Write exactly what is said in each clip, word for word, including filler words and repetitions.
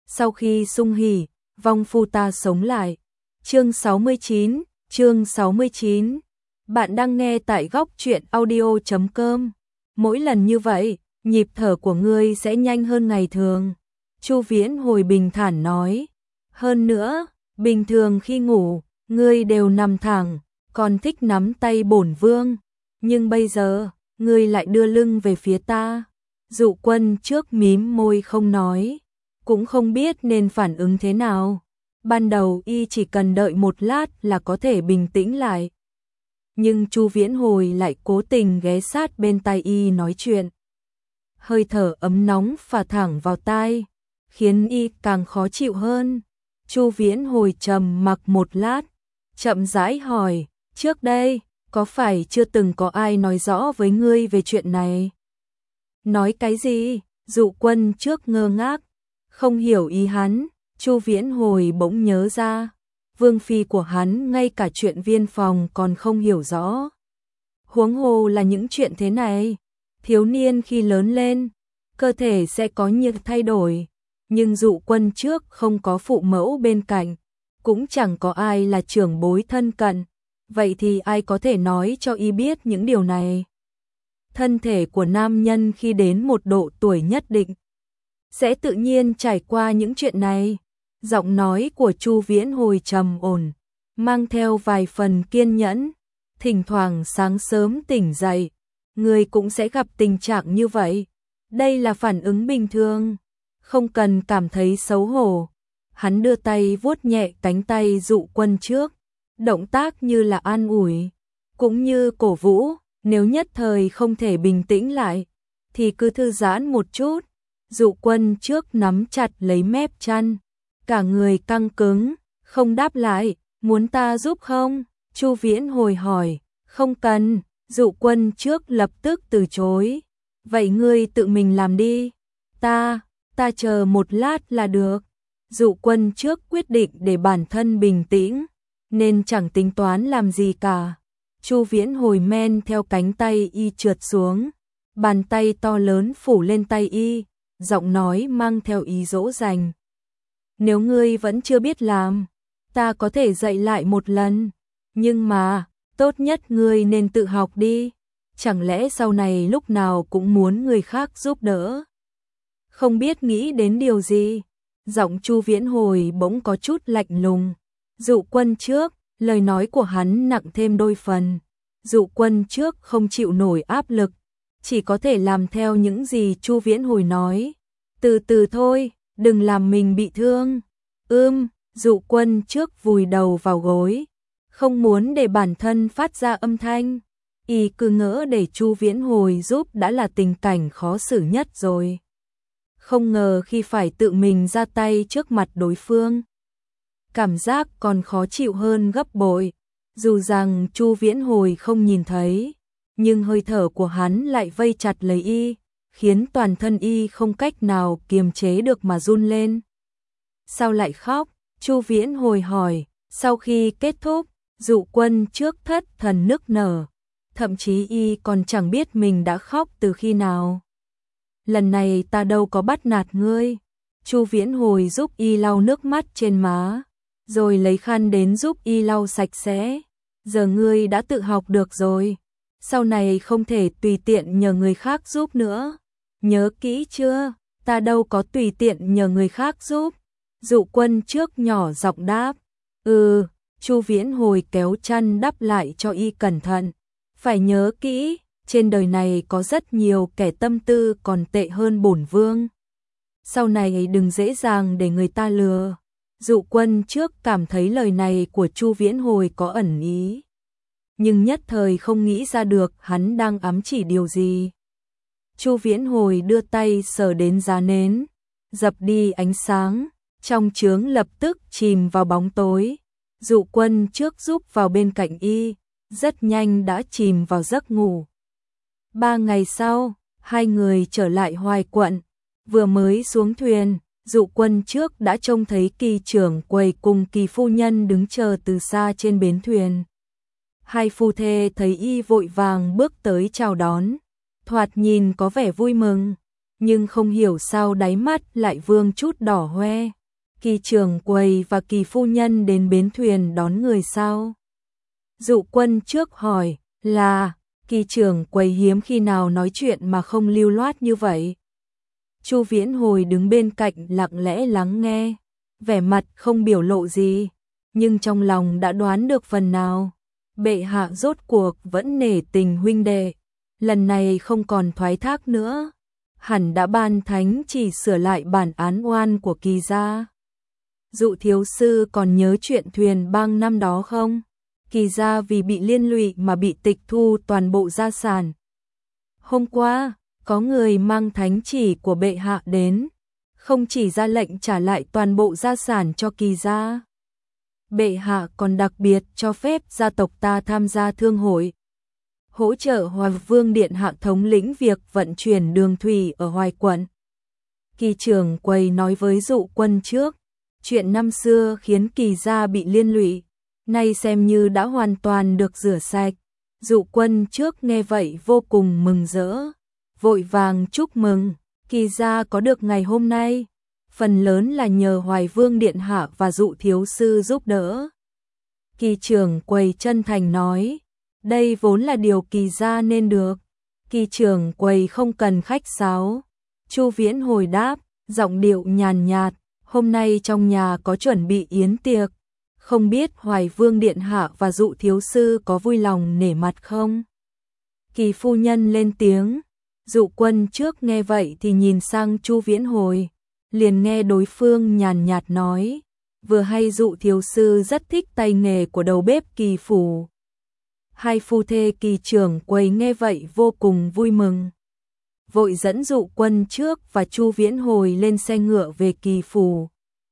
sau khi sung hỉ, vong phu ta sống lại. Chương sáu mươi chín, chương sáu mươi chín. Bạn đang nghe tại góc truyện audio chấm com. Mỗi lần như vậy, nhịp thở của ngươi sẽ nhanh hơn ngày thường. Chu Viễn Hồi bình thản nói. Hơn nữa, bình thường khi ngủ, ngươi đều nằm thẳng, còn thích nắm tay bổn vương. Nhưng bây giờ, ngươi lại đưa lưng về phía ta. Dụ Quân trước mím môi không nói, cũng không biết nên phản ứng thế nào. Ban đầu y chỉ cần đợi một lát là có thể bình tĩnh lại. Nhưng Chu Viễn Hồi lại cố tình ghé sát bên tai y nói chuyện. Hơi thở ấm nóng phả thẳng vào tai, khiến y càng khó chịu hơn. Chu Viễn Hồi trầm mặc một lát, chậm rãi hỏi, trước đây, có phải chưa từng có ai nói rõ với ngươi về chuyện này? Nói cái gì? Dụ Quân trước ngơ ngác, không hiểu ý hắn. Chu Viễn Hồi bỗng nhớ ra, vương phi của hắn ngay cả chuyện viên phòng còn không hiểu rõ. Huống hồ là những chuyện thế này, thiếu niên khi lớn lên, cơ thể sẽ có nhiều thay đổi, nhưng Dụ Quân trước không có phụ mẫu bên cạnh, cũng chẳng có ai là trưởng bối thân cận, vậy thì ai có thể nói cho y biết những điều này? Thân thể của nam nhân khi đến một độ tuổi nhất định sẽ tự nhiên trải qua những chuyện này. Giọng nói của Chu Viễn Hồi trầm ổn, mang theo vài phần kiên nhẫn. Thỉnh thoảng sáng sớm tỉnh dậy, người cũng sẽ gặp tình trạng như vậy. Đây là phản ứng bình thường, không cần cảm thấy xấu hổ. Hắn đưa tay vuốt nhẹ cánh tay Dụ Quân trước, động tác như là an ủi, cũng như cổ vũ. Nếu nhất thời không thể bình tĩnh lại, thì cứ thư giãn một chút. Dụ Quân trước nắm chặt lấy mép chăn, cả người căng cứng, không đáp lại. Muốn ta giúp không? Chu Viễn Hồi hỏi. Không cần. Dụ Quân trước lập tức từ chối. Vậy ngươi tự mình làm đi. Ta, ta chờ một lát là được. Dụ Quân trước quyết định để bản thân bình tĩnh, nên chẳng tính toán làm gì cả. Chu Viễn Hồi men theo cánh tay y trượt xuống, bàn tay to lớn phủ lên tay y, giọng nói mang theo ý dỗ dành. Nếu ngươi vẫn chưa biết làm, ta có thể dạy lại một lần, nhưng mà, tốt nhất ngươi nên tự học đi, chẳng lẽ sau này lúc nào cũng muốn người khác giúp đỡ? Không biết nghĩ đến điều gì, giọng Chu Viễn Hồi bỗng có chút lạnh lùng. Dụ Quân trước, lời nói của hắn nặng thêm đôi phần. Dụ Quân trước không chịu nổi áp lực, chỉ có thể làm theo những gì Chu Viễn Hồi nói. Từ từ thôi, đừng làm mình bị thương. Ưm, Dụ Quân trước vùi đầu vào gối, không muốn để bản thân phát ra âm thanh. Y cứ ngỡ để Chu Viễn Hồi giúp đã là tình cảnh khó xử nhất rồi. Không ngờ khi phải tự mình ra tay trước mặt đối phương, cảm giác còn khó chịu hơn gấp bội. Dù rằng Chu Viễn Hồi không nhìn thấy, nhưng hơi thở của hắn lại vây chặt lấy y, khiến toàn thân y không cách nào kiềm chế được mà run lên. Sao lại khóc? Chu Viễn Hồi hỏi. Sau khi kết thúc, Dụ Quân trước thất thần nức nở, thậm chí y còn chẳng biết mình đã khóc từ khi nào. Lần này ta đâu có bắt nạt ngươi. Chu Viễn Hồi giúp y lau nước mắt trên má, rồi lấy khăn đến giúp y lau sạch sẽ. Giờ ngươi đã tự học được rồi, sau này không thể tùy tiện nhờ người khác giúp nữa. Nhớ kỹ chưa? Ta đâu có tùy tiện nhờ người khác giúp. Dụ Quân trước nhỏ giọng đáp. Ừ. Chu Viễn Hồi kéo chăn đắp lại cho y cẩn thận. Phải nhớ kỹ, trên đời này có rất nhiều kẻ tâm tư còn tệ hơn bổn vương. Sau này đừng dễ dàng để người ta lừa. Dụ Quân trước cảm thấy lời này của Chu Viễn Hồi có ẩn ý, nhưng nhất thời không nghĩ ra được hắn đang ám chỉ điều gì. Chu Viễn Hồi đưa tay sờ đến giá nến, dập đi ánh sáng, trong chướng lập tức chìm vào bóng tối. Dụ Quân trước giúp vào bên cạnh y, rất nhanh đã chìm vào giấc ngủ. Ba ngày sau, hai người trở lại Hoài Quận, vừa mới xuống thuyền, Dụ Quân trước đã trông thấy Kỳ trưởng quầy cùng Kỳ phu nhân đứng chờ từ xa trên bến thuyền. Hai phu thê thấy y vội vàng bước tới chào đón, thoạt nhìn có vẻ vui mừng, nhưng không hiểu sao đáy mắt lại vương chút đỏ hoe. Kỳ trưởng quầy và Kỳ phu nhân đến bến thuyền đón người sao? Dụ Quân trước hỏi, là, Kỳ trưởng quầy hiếm khi nào nói chuyện mà không lưu loát như vậy. Chu Viễn Hồi đứng bên cạnh lặng lẽ lắng nghe, vẻ mặt không biểu lộ gì, nhưng trong lòng đã đoán được phần nào. Bệ hạ rốt cuộc vẫn nể tình huynh đệ, lần này không còn thoái thác nữa, hẳn đã ban thánh chỉ sửa lại bản án oan của Kỳ gia. Dụ thiếu sư còn nhớ chuyện thuyền bang năm đó không? Kỳ gia vì bị liên lụy mà bị tịch thu toàn bộ gia sản. Hôm qua, có người mang thánh chỉ của bệ hạ đến, không chỉ ra lệnh trả lại toàn bộ gia sản cho Kỳ gia. Bệ hạ còn đặc biệt cho phép gia tộc ta tham gia thương hội, hỗ trợ Hoài Vương Điện Hạ thống lĩnh việc vận chuyển đường thủy ở Hoài quận. Kỳ trưởng quầy nói với Dụ Quân trước, chuyện năm xưa khiến Kỳ gia bị liên lụy, nay xem như đã hoàn toàn được rửa sạch. Dụ Quân trước nghe vậy vô cùng mừng rỡ, vội vàng chúc mừng, Kỳ gia có được ngày hôm nay, phần lớn là nhờ Hoài Vương Điện Hạ và Dụ thiếu sư giúp đỡ. Kỳ trưởng quầy chân thành nói, đây vốn là điều Kỳ gia nên được. Kỳ trưởng quầy không cần khách sáo. Chu Viễn Hồi đáp, giọng điệu nhàn nhạt, hôm nay trong nhà có chuẩn bị yến tiệc, không biết Hoài Vương Điện Hạ và Dụ thiếu sư có vui lòng nể mặt không? Kỳ phu nhân lên tiếng. Dụ Quân trước nghe vậy thì nhìn sang Chu Viễn Hồi, liền nghe đối phương nhàn nhạt nói, vừa hay Dụ thiếu sư rất thích tay nghề của đầu bếp Kỳ phủ. Hai phu thê Kỳ trưởng quầy nghe vậy vô cùng vui mừng, vội dẫn Dụ Quân trước và Chu Viễn Hồi lên xe ngựa về Kỳ phủ.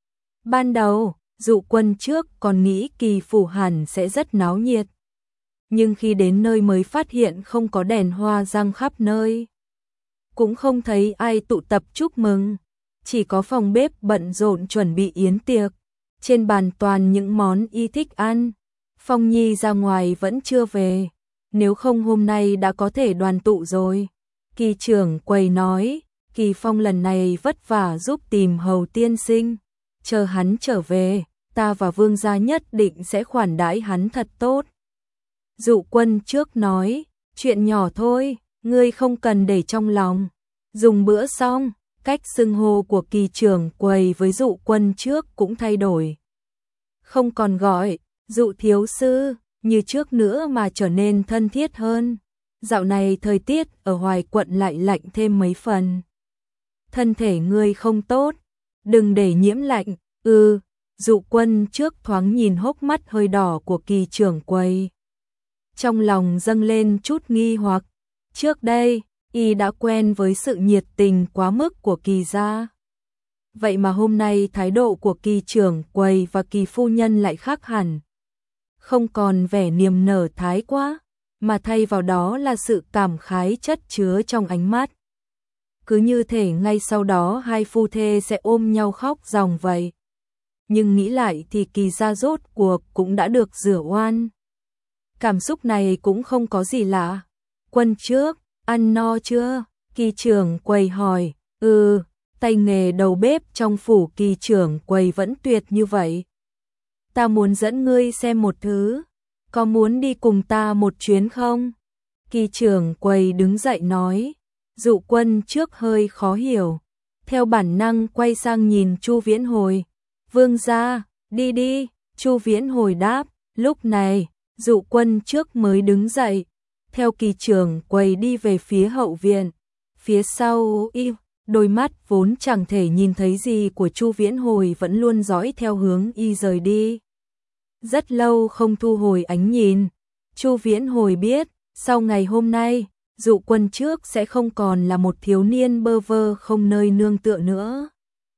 Ban đầu, Dụ Quân trước còn nghĩ Kỳ phủ hẳn sẽ rất náo nhiệt, nhưng khi đến nơi mới phát hiện không có đèn hoa răng khắp nơi, cũng không thấy ai tụ tập chúc mừng, chỉ có phòng bếp bận rộn chuẩn bị yến tiệc, trên bàn toàn những món y thích ăn. Phong Nhi ra ngoài vẫn chưa về, nếu không hôm nay đã có thể đoàn tụ rồi. Kỳ trưởng quầy nói, Kỳ Phong lần này vất vả giúp tìm Hầu tiên sinh, chờ hắn trở về, ta và Vương gia nhất định sẽ khoản đãi hắn thật tốt. Dụ Quân trước nói, chuyện nhỏ thôi, ngươi không cần để trong lòng. Dùng bữa xong, cách xưng hô của Kỳ trưởng quầy với Dụ Quân trước cũng thay đổi. Không còn gọi Dụ thiếu sư như trước nữa mà trở nên thân thiết hơn. Dạo này thời tiết ở Hoài quận lại lạnh thêm mấy phần. Thân thể ngươi không tốt, đừng để nhiễm lạnh. Ừ, Dụ Quân trước thoáng nhìn hốc mắt hơi đỏ của Kỳ trưởng quầy, trong lòng dâng lên chút nghi hoặc. Trước đây, y đã quen với sự nhiệt tình quá mức của Kỳ gia. Vậy mà hôm nay thái độ của Kỳ trưởng quầy và Kỳ phu nhân lại khác hẳn. Không còn vẻ niềm nở thái quá, mà thay vào đó là sự cảm khái chất chứa trong ánh mắt. Cứ như thể ngay sau đó hai phu thê sẽ ôm nhau khóc ròng vậy. Nhưng nghĩ lại thì Kỳ gia rốt cuộc cũng đã được rửa oan. Cảm xúc này cũng không có gì lạ. Quân trước, ăn no chưa? Kỳ trưởng quầy hỏi. Ừ, tay nghề đầu bếp trong phủ Kỳ trưởng quầy vẫn tuyệt như vậy. Ta muốn dẫn ngươi xem một thứ, có muốn đi cùng ta một chuyến không? Kỳ trưởng quầy đứng dậy nói. Dụ Quân trước hơi khó hiểu, theo bản năng quay sang nhìn Chu Viễn Hồi. Vương gia, đi đi. Chu Viễn Hồi đáp. Lúc này, Dụ Quân trước mới đứng dậy, theo Kỳ trưởng quầy đi về phía hậu viện. Phía sau y, đôi mắt vốn chẳng thể nhìn thấy gì của Chu Viễn Hồi vẫn luôn dõi theo hướng y rời đi. Rất lâu không thu hồi ánh nhìn, Chu Viễn Hồi biết, sau ngày hôm nay, Dụ Quân trước sẽ không còn là một thiếu niên bơ vơ không nơi nương tựa nữa.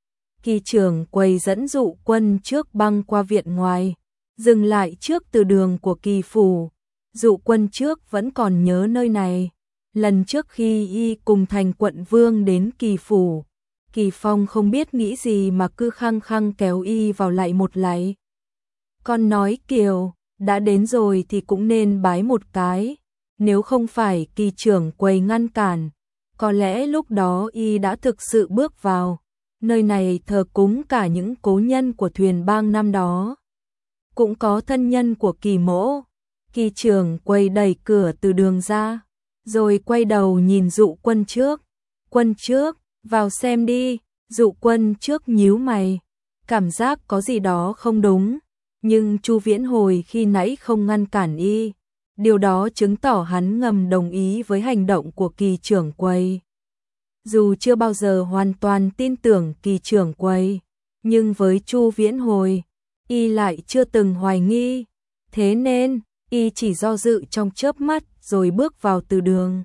Kỳ trưởng quầy dẫn Dụ Quân trước băng qua viện ngoài, dừng lại trước từ đường của Kỳ phủ. Dụ Quân trước vẫn còn nhớ nơi này. Lần trước khi y cùng Thành quận vương đến Kỳ phủ, Kỳ Phong không biết nghĩ gì mà cứ khăng khăng kéo y vào lại một lạy. Con nói Kiều, đã đến rồi thì cũng nên bái một cái. Nếu không phải Kỳ trưởng quầy ngăn cản, có lẽ lúc đó y đã thực sự bước vào. Nơi này thờ cúng cả những cố nhân của Thuyền Bang năm đó. Cũng có thân nhân của Kỳ Mỗ. Kỳ trưởng quầy đẩy cửa từ đường ra, rồi quay đầu nhìn Dụ Quân Trước. Quân Trước, vào xem đi. Dụ Quân Trước nhíu mày, cảm giác có gì đó không đúng, nhưng Chu Viễn Hồi khi nãy không ngăn cản y. Điều đó chứng tỏ hắn ngầm đồng ý với hành động của Kỳ trưởng quầy. Dù chưa bao giờ hoàn toàn tin tưởng Kỳ trưởng quầy, nhưng với Chu Viễn Hồi, y lại chưa từng hoài nghi. Thế nên, y chỉ do dự trong chớp mắt rồi bước vào từ đường.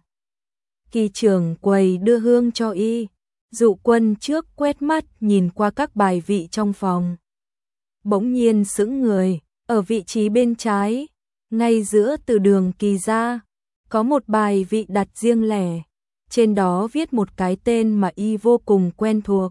Kỳ trưởng quầy đưa hương cho y. Dụ Quân Trước quét mắt nhìn qua các bài vị trong phòng. Bỗng nhiên sững người, ở vị trí bên trái, ngay giữa từ đường kỳ ra, có một bài vị đặt riêng lẻ. Trên đó viết một cái tên mà y vô cùng quen thuộc.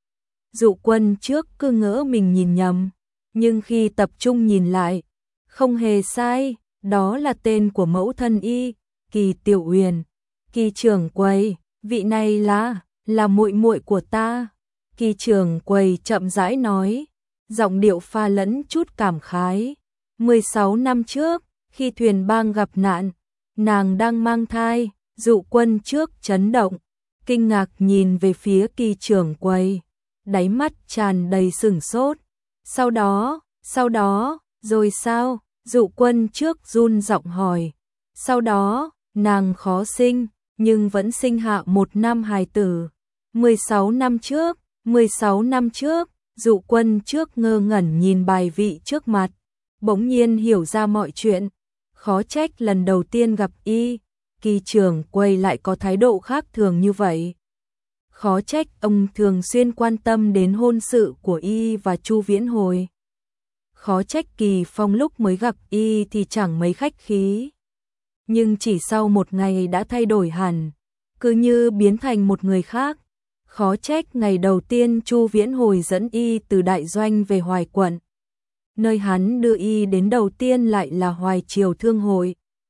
Dụ Quân Trước cứ ngỡ mình nhìn nhầm, nhưng khi tập trung nhìn lại, không hề sai, đó là tên của mẫu thân y, Kỳ Tiểu Uyển. Kỳ trưởng quầy, vị này là là muội muội của ta. Kỳ trưởng quầy chậm rãi nói, giọng điệu pha lẫn chút cảm khái. mười sáu năm trước, khi Thuyền Bang gặp nạn, nàng đang mang thai. Dụ Quân Trước chấn động, kinh ngạc nhìn về phía Kỳ trưởng quầy, đáy mắt tràn đầy sửng sốt. Sau đó, sau đó, rồi sao? Dụ Quân Trước run giọng hỏi. Sau đó, nàng khó sinh, nhưng vẫn sinh hạ một nam hài tử. mười sáu năm trước, mười sáu năm trước, Dụ Quân Trước ngơ ngẩn nhìn bài vị trước mặt, bỗng nhiên hiểu ra mọi chuyện. Khó trách lần đầu tiên gặp y, Kỳ trưởng quầy lại có thái độ khác thường như vậy. Khó trách ông thường xuyên quan tâm đến hôn sự của y và Chu Viễn Hồi. Khó trách Kỳ Phong lúc mới gặp y thì chẳng mấy khách khí, nhưng chỉ sau một ngày đã thay đổi hẳn, cứ như biến thành một người khác. Khó trách ngày đầu tiên Chu Viễn Hồi dẫn y từ đại doanh về Hoài quận, nơi hắn đưa y đến đầu tiên lại là Hoài Triều Thương hội.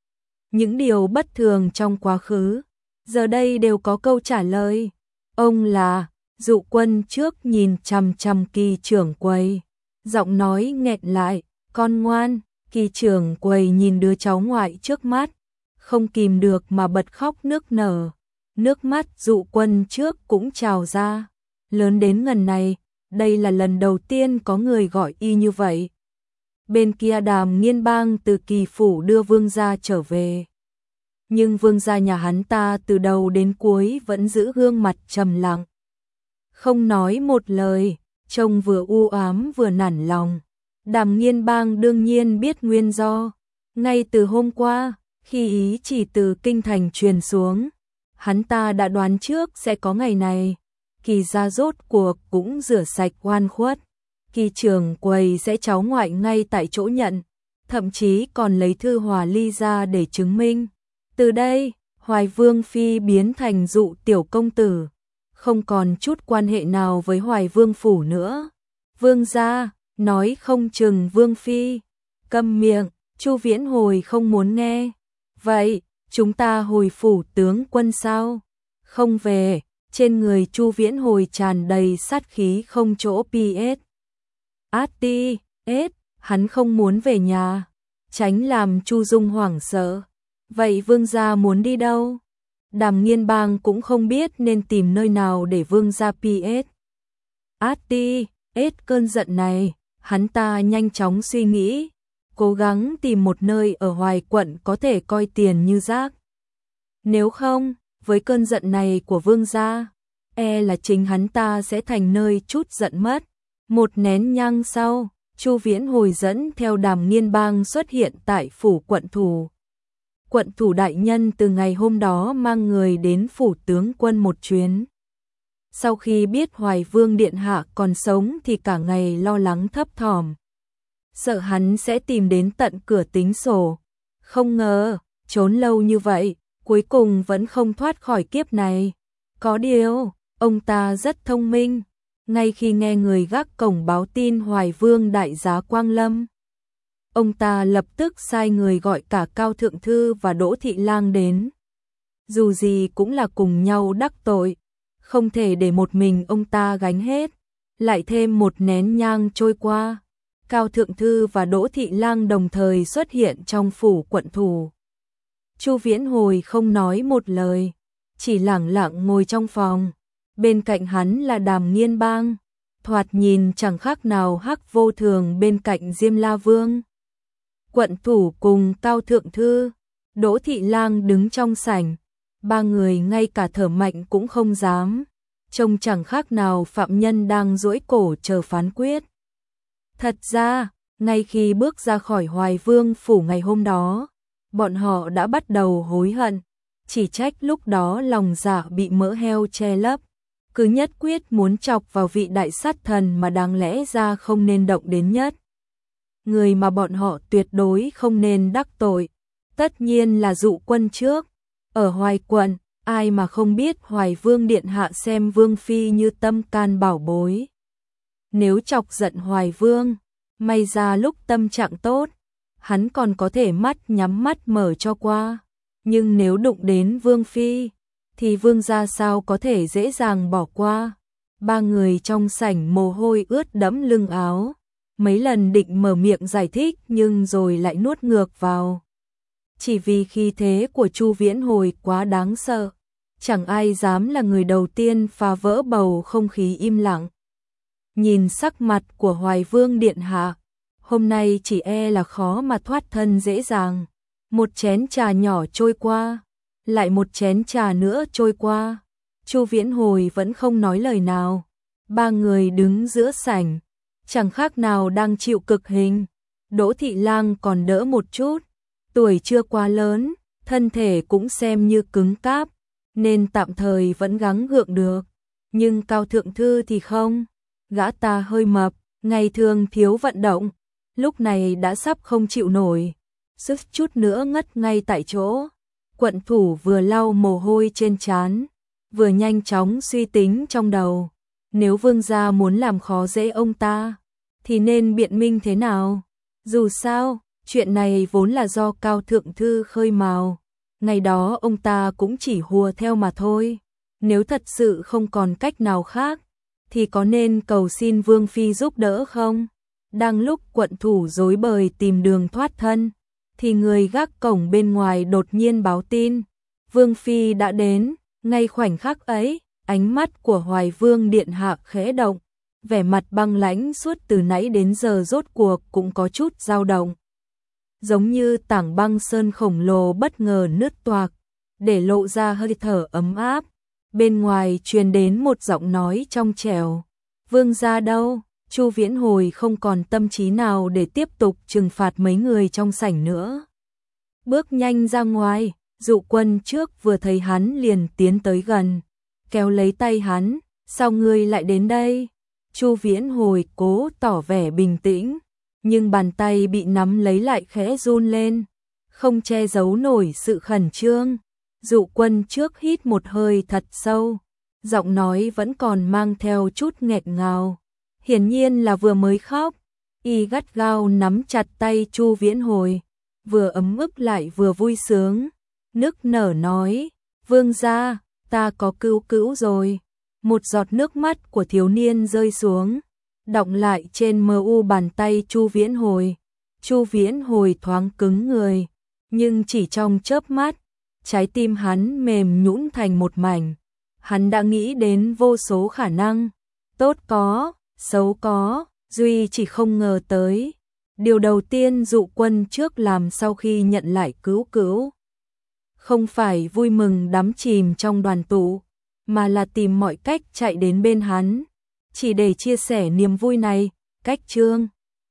Những điều bất thường trong quá khứ, giờ đây đều có câu trả lời. Ông là, Dụ Quân Trước nhìn chằm chằm Kỳ trưởng quầy, giọng nói nghẹn lại, con ngoan. Kỳ trưởng quầy nhìn đứa cháu ngoại trước mắt, không kìm được mà bật khóc nức nở. Nước mắt Dụ Quân Trước cũng trào ra. Lớn đến ngần này, đây là lần đầu tiên có người gọi y như vậy. Bên kia Đàm Nghiên Bang từ Kỳ phủ đưa vương gia trở về. Nhưng vương gia nhà hắn ta từ đầu đến cuối vẫn giữ gương mặt trầm lặng, không nói một lời, trông vừa u ám vừa nản lòng. Đàm Nghiên Bang đương nhiên biết nguyên do. Ngay từ hôm qua, khi ý chỉ từ kinh thành truyền xuống, hắn ta đã đoán trước sẽ có ngày này. Kỳ gia rốt cuộc cũng rửa sạch oan khuất. Kỳ trưởng quầy sẽ cháu ngoại ngay tại chỗ nhận, thậm chí còn lấy thư hòa ly ra để chứng minh. Từ đây, Hoài Vương Phi biến thành Dụ tiểu công tử, không còn chút quan hệ nào với Hoài Vương phủ nữa. Vương gia, nói không chừng Vương Phi. Câm miệng, Chu Viễn Hồi không muốn nghe. Vậy, chúng ta hồi phủ tướng quân sao? Không về. Trên người Chu Viễn Hồi tràn đầy sát khí không chỗ pi ết. Át ti, ết, hắn không muốn về nhà, tránh làm Chu Dung hoảng sợ. Vậy vương gia muốn đi đâu? Đàm Nghiên Bang cũng không biết nên tìm nơi nào để vương gia pi ết. Át ti, ết cơn giận này, hắn ta nhanh chóng suy nghĩ, cố gắng tìm một nơi ở Hoài quận có thể coi tiền như rác. Nếu không, với cơn giận này của vương gia, e là chính hắn ta sẽ thành nơi chút giận mất. Một nén nhang sau, Chu Viễn Hồi dẫn theo Đàm Nghiên Bang xuất hiện tại phủ quận thủ. Quận thủ đại nhân từ ngày hôm đó mang người đến phủ tướng quân một chuyến. Sau khi biết Hoài Vương điện hạ còn sống thì cả ngày lo lắng thấp thỏm, sợ hắn sẽ tìm đến tận cửa tính sổ. Không ngờ, trốn lâu như vậy, cuối cùng vẫn không thoát khỏi kiếp này. Có điều, ông ta rất thông minh. Ngay khi nghe người gác cổng báo tin Hoài Vương đại giá Quang Lâm, ông ta lập tức sai người gọi cả Cao Thượng Thư và Đỗ Thị Lang đến. Dù gì cũng là cùng nhau đắc tội, không thể để một mình ông ta gánh hết. Lại thêm một nén nhang trôi qua, Cao Thượng Thư và Đỗ Thị Lang đồng thời xuất hiện trong phủ quận thủ. Chu Viễn Hồi không nói một lời, chỉ lẳng lặng ngồi trong phòng. Bên cạnh hắn là Đàm Nghiên Bang, thoạt nhìn chẳng khác nào Hắc Vô Thường bên cạnh Diêm La Vương. Quận thủ cùng Cao Thượng Thư, Đỗ Thị Lang đứng trong sảnh, ba người ngay cả thở mạnh cũng không dám, trông chẳng khác nào phạm nhân đang duỗi cổ chờ phán quyết. Thật ra, ngay khi bước ra khỏi Hoài Vương phủ ngày hôm đó, bọn họ đã bắt đầu hối hận, chỉ trách lúc đó lòng dạ bị mỡ heo che lấp, cứ nhất quyết muốn chọc vào vị đại sát thần mà đáng lẽ ra không nên động đến nhất. Người mà bọn họ tuyệt đối không nên đắc tội, tất nhiên là Dụ Quân trước. Ở Hoài quận, ai mà không biết Hoài Vương điện hạ xem Vương phi như tâm can bảo bối. Nếu chọc giận Hoài Vương, may ra lúc tâm trạng tốt, hắn còn có thể mắt nhắm mắt mở cho qua. Nhưng nếu đụng đến Vương phi, thì Vương gia sao có thể dễ dàng bỏ qua. Ba người trong sảnh mồ hôi ướt đẫm lưng áo, mấy lần định mở miệng giải thích nhưng rồi lại nuốt ngược vào. Chỉ vì khí thế của Chu Viễn Hồi quá đáng sợ, chẳng ai dám là người đầu tiên phá vỡ bầu không khí im lặng. Nhìn sắc mặt của Hoài Vương điện hạ, hôm nay chỉ e là khó mà thoát thân dễ dàng. Một chén trà nhỏ trôi qua, lại một chén trà nữa trôi qua, Chu Viễn Hồi vẫn không nói lời nào. Ba người đứng giữa sảnh, chẳng khác nào đang chịu cực hình. Đỗ Thị Lang còn đỡ một chút, tuổi chưa quá lớn, thân thể cũng xem như cứng cáp, nên tạm thời vẫn gắng gượng được. Nhưng Cao Thượng Thư thì không, gã ta hơi mập, ngày thường thiếu vận động, lúc này đã sắp không chịu nổi, sức chút nữa ngất ngay tại chỗ. Quận thủ vừa lau mồ hôi trên trán, vừa nhanh chóng suy tính trong đầu, nếu Vương gia muốn làm khó dễ ông ta, thì nên biện minh thế nào? Dù sao, chuyện này vốn là do Cao Thượng Thư khơi mào, ngày đó ông ta cũng chỉ hùa theo mà thôi. Nếu thật sự không còn cách nào khác, thì có nên cầu xin Vương phi giúp đỡ không? Đang lúc quận thủ rối bời tìm đường thoát thân, thì người gác cổng bên ngoài đột nhiên báo tin, Vương phi đã đến. Ngay khoảnh khắc ấy, ánh mắt của Hoài Vương điện hạ khẽ động, vẻ mặt băng lãnh suốt từ nãy đến giờ rốt cuộc cũng có chút dao động. Giống như tảng băng sơn khổng lồ bất ngờ nứt toạc, để lộ ra hơi thở ấm áp. Bên ngoài truyền đến một giọng nói trong trẻo, Vương gia đâu? Chu Viễn Hồi không còn tâm trí nào để tiếp tục trừng phạt mấy người trong sảnh nữa. Bước nhanh ra ngoài, Dụ Quân trước vừa thấy hắn liền tiến tới gần, kéo lấy tay hắn, sao ngươi lại đến đây? Chu Viễn Hồi cố tỏ vẻ bình tĩnh, nhưng bàn tay bị nắm lấy lại khẽ run lên, không che giấu nổi sự khẩn trương. Dụ Quân trước hít một hơi thật sâu, giọng nói vẫn còn mang theo chút nghẹn ngào, hiển nhiên là vừa mới khóc. Y gắt gao nắm chặt tay Chu Viễn Hồi, vừa ấm ức lại vừa vui sướng, nức nở nói, Vương gia, ta có cứu cữu rồi. Một giọt nước mắt của thiếu niên rơi xuống, đọng lại trên mờ u bàn tay Chu Viễn Hồi. Chu Viễn Hồi thoáng cứng người, nhưng chỉ trong chớp mắt, trái tim hắn mềm nhũn thành một mảnh. Hắn đã nghĩ đến vô số khả năng, tốt có, xấu có, duy chỉ không ngờ tới. Điều đầu tiên Dụ Quân trước làm sau khi nhận lại cứu cữu, không phải vui mừng đắm chìm trong đoàn tụ, mà là tìm mọi cách chạy đến bên hắn, chỉ để chia sẻ niềm vui này. Cách chương